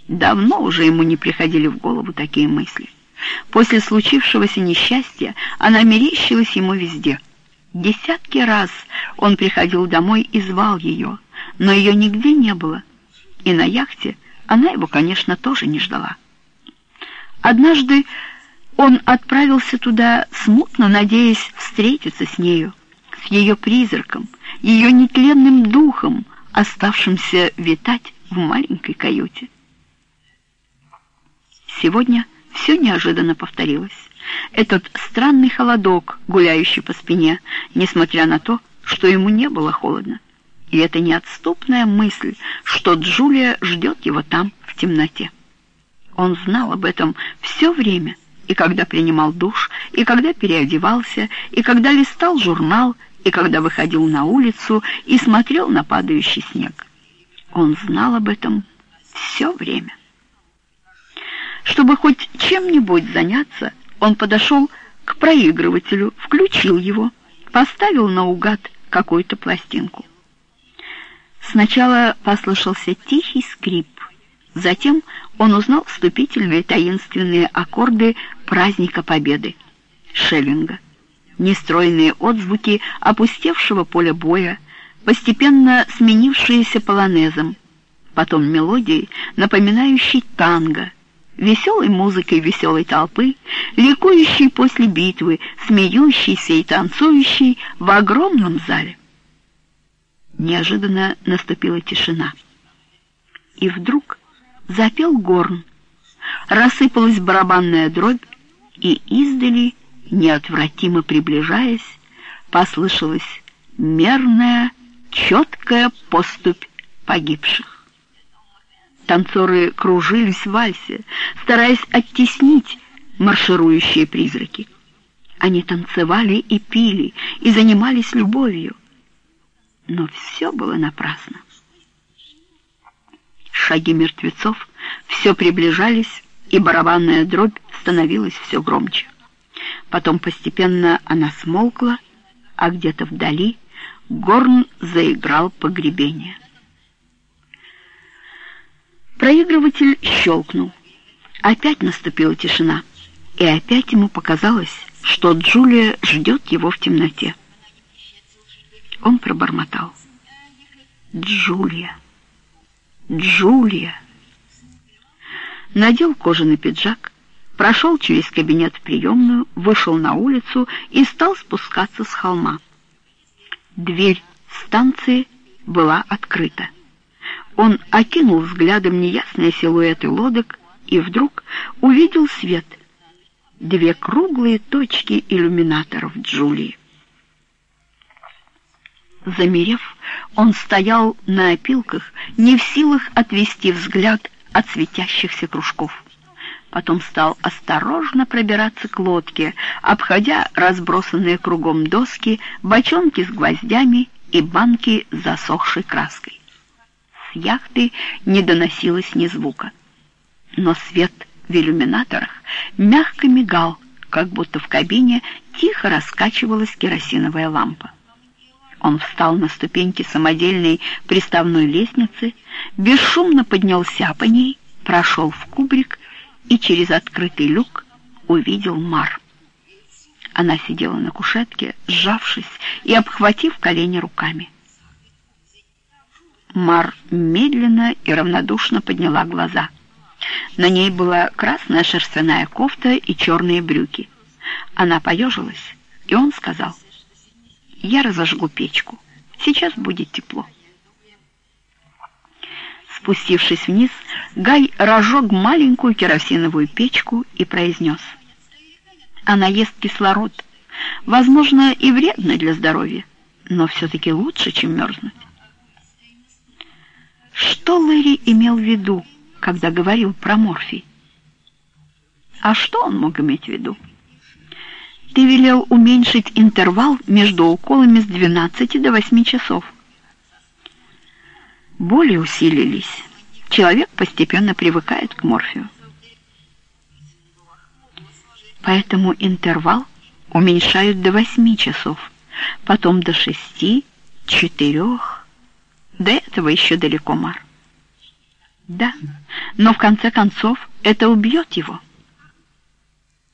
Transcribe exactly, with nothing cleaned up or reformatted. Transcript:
Давно уже ему не приходили в голову такие мысли. После случившегося несчастья она мерещилась ему везде. Десятки раз он приходил домой и звал ее, но ее нигде не было. И на яхте она его, конечно, тоже не ждала. Однажды он отправился туда, смутно надеясь встретиться с нею, с ее призраком, ее нетленным духом, оставшимся витать в маленькой каюте. Сегодня все неожиданно повторилось. Этот странный холодок, гуляющий по спине, несмотря на то, что ему не было холодно. И эта неотступная мысль, что Джулия ждет его там, в темноте. Он знал об этом все время, и когда принимал душ, и когда переодевался, и когда листал журнал, и когда выходил на улицу и смотрел на падающий снег. Он знал об этом все время. Чтобы хоть чем-нибудь заняться, он подошел к проигрывателю, включил его, поставил наугад какую-то пластинку. Сначала послышался тихий скрип, затем он узнал вступительные таинственные аккорды праздника Победы, Шеллинга, нестройные отзвуки опустевшего поля боя, постепенно сменившиеся полонезом, потом мелодии, напоминающей танго, веселой музыкой веселой толпы, ликующей после битвы, смеющейся и танцующей в огромном зале. Неожиданно наступила тишина. И вдруг запел горн, рассыпалась барабанная дробь, и издали, неотвратимо приближаясь, послышалась мерная, четкая поступь погибших. Танцоры кружились в вальсе, стараясь оттеснить марширующие призраки. Они танцевали и пили, и занимались любовью. Но все было напрасно. Шаги мертвецов все приближались, и барабанная дробь становилась все громче. Потом постепенно она смолкла, а где-то вдали горн заиграл погребение. Проигрыватель щелкнул. Опять наступила тишина, и опять ему показалось, что Джулия ждет его в темноте. Он пробормотал: «Джулия! Джулия!» Надел кожаный пиджак, прошел через кабинет в приемную, вышел на улицу и стал спускаться с холма. Дверь станции была открыта. Он окинул взглядом неясные силуэты лодок и вдруг увидел свет. Две круглые точки иллюминаторов Джулии. Замерев, он стоял на опилках, не в силах отвести взгляд от светящихся кружков. Потом стал осторожно пробираться к лодке, обходя разбросанные кругом доски, бочонки с гвоздями и банки с засохшей краской. С яхты не доносилось ни звука, но свет в иллюминаторах мягко мигал, как будто в кабине тихо раскачивалась керосиновая лампа. Он встал на ступеньки самодельной приставной лестницы, бесшумно поднялся по ней, прошел в кубрик и через открытый люк увидел Мар. Она сидела на кушетке, сжавшись и обхватив колени руками. Мар медленно и равнодушно подняла глаза. На ней была красная шерстяная кофта и черные брюки. Она поежилась, и он сказал: «Я разожгу печку. Сейчас будет тепло». Спустившись вниз, Гай разжег маленькую керосиновую печку и произнес: «Она ест кислород. Возможно, и вредно для здоровья, но все-таки лучше, чем мерзнуть». Что Лэри имел в виду, когда говорил про морфий? А что он мог иметь в виду? Ты велел уменьшить интервал между уколами с двенадцати до восьми часов. Боли усилились. Человек постепенно привыкает к морфию. Поэтому интервал уменьшают до восьми часов, потом до шести, четырех. До этого еще далеко, Мар. Да, но в конце концов это убьет его.